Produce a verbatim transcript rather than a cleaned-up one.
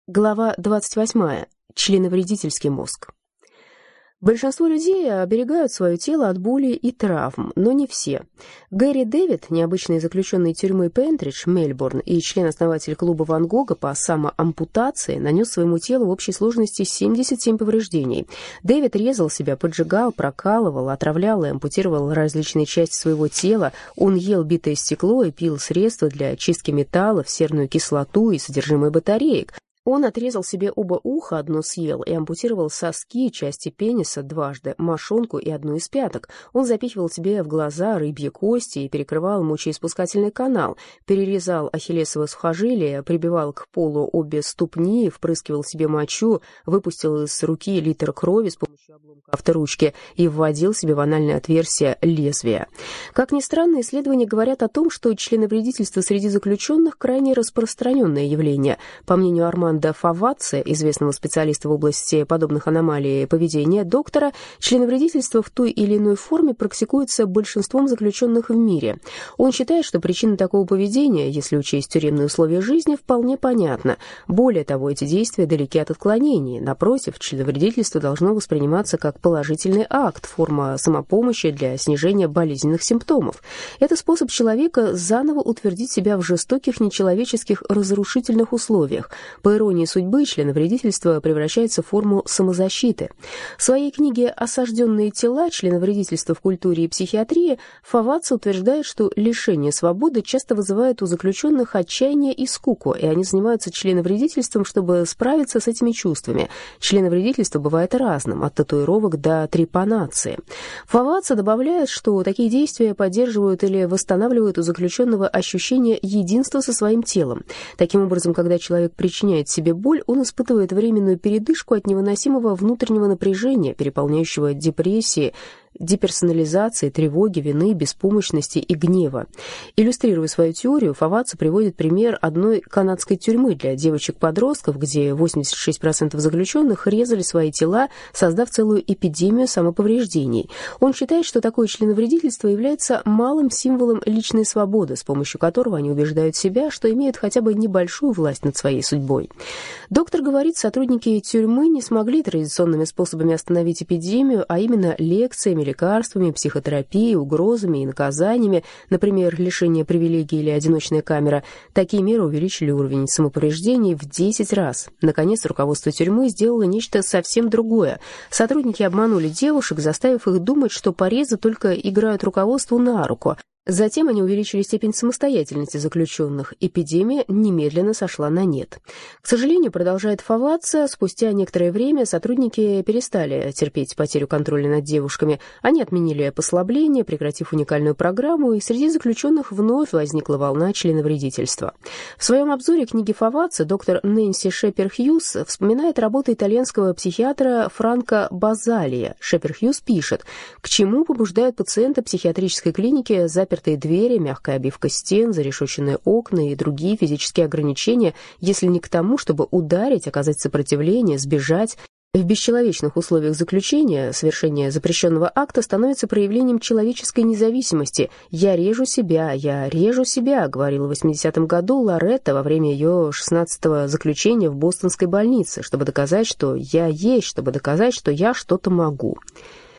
Глава двадцать восьмая. Членовредительский мозг. Большинство людей оберегают свое тело от боли и травм, но не все. Гэри Дэвид, необычный заключенный тюрьмы Пентридж, Мельбурн, и член-основатель клуба Ван Гога по самоампутации, нанес своему телу в общей сложности семьдесят семь повреждений. Дэвид резал себя, поджигал, прокалывал, отравлял и ампутировал различные части своего тела. Он ел битое стекло и пил средства для очистки металлов, серную кислоту и содержимое батареек. Он отрезал себе оба уха, одно съел, и ампутировал соски, части пениса дважды, мошонку и одну из пяток. Он запихивал себе в глаза рыбьи кости и перекрывал мочеиспускательный канал, перерезал ахиллесово сухожилие, прибивал к полу обе ступни, впрыскивал себе мочу, выпустил из руки литр крови с помощью обломка авторучки и вводил себе в анальное отверстие лезвие. Как ни странно, исследования говорят о том, что членовредительство среди заключенных крайне распространенное явление. По мнению Армандо Фаваци, известного специалиста в области подобных аномалий поведения, доктора, членовредительство в той или иной форме практикуется большинством заключенных в мире. Он считает, что причина такого поведения, если учесть тюремные условия жизни, вполне понятна. Более того, эти действия далеки от отклонений. Напротив, членовредительство должно восприниматься как положительный акт, форма самопомощи для снижения болезненных симптомов. Это способ человека заново утвердить себя в жестоких, нечеловеческих, разрушительных условиях. По иронии судьбы, членовредительство превращается в форму самозащиты. В своей книге «Осажденные тела. Членовредительство в культуре и психиатрии» Фаваци утверждает, что лишение свободы часто вызывает у заключенных отчаяние и скуку, и они занимаются членовредительством, чтобы справиться с этими чувствами. Членовредительство бывает разным, от татуировок до трепанации. Фаваци добавляет, что такие действия поддерживают или восстанавливают у заключенного ощущение единства со своим телом. Таким образом, когда человек причиняет себе боль, он испытывает временную передышку от невыносимого внутреннего напряжения, переполняющего депрессии, деперсонализации, тревоги, вины, беспомощности и гнева. Иллюстрируя свою теорию, Фаваци приводит пример одной канадской тюрьмы для девочек-подростков, где восемьдесят шесть процентов заключенных резали свои тела, создав целую эпидемию самоповреждений. Он считает, что такое членовредительство является малым символом личной свободы, с помощью которого они убеждают себя, что имеют хотя бы небольшую власть над своей судьбой. Доктор говорит, сотрудники тюрьмы не смогли традиционными способами остановить эпидемию, а именно лекциями, лекарствами, психотерапией, угрозами и наказаниями, например, лишение привилегий или одиночная камера. Такие меры увеличили уровень самоповреждений в десять раз. Наконец, руководство тюрьмы сделало нечто совсем другое. Сотрудники обманули девушек, заставив их думать, что порезы только играют руководству на руку. Затем они увеличили степень самостоятельности заключенных. Эпидемия немедленно сошла на нет. К сожалению, продолжает Фаваци, спустя некоторое время сотрудники перестали терпеть потерю контроля над девушками. Они отменили послабление, прекратив уникальную программу, и среди заключенных вновь возникла волна членовредительства. В своем обзоре книги Фаваци доктор Нэнси Шепер-Хьюз вспоминает работу итальянского психиатра Франко Базалия. Шепер-Хьюз пишет: «К чему побуждают пациента психиатрической клиники запертые двери, мягкая обивка стен, зарешоченные окна и другие физические ограничения, если не к тому, чтобы ударить, оказать сопротивление, сбежать?» В бесчеловечных условиях заключения совершение запрещенного акта становится проявлением человеческой независимости. «Я режу себя, я режу себя», — говорила в восьмидесятом году Лоретта во время ее шестнадцатого заключения в бостонской больнице, чтобы доказать, что я есть, чтобы доказать, что я что-то могу.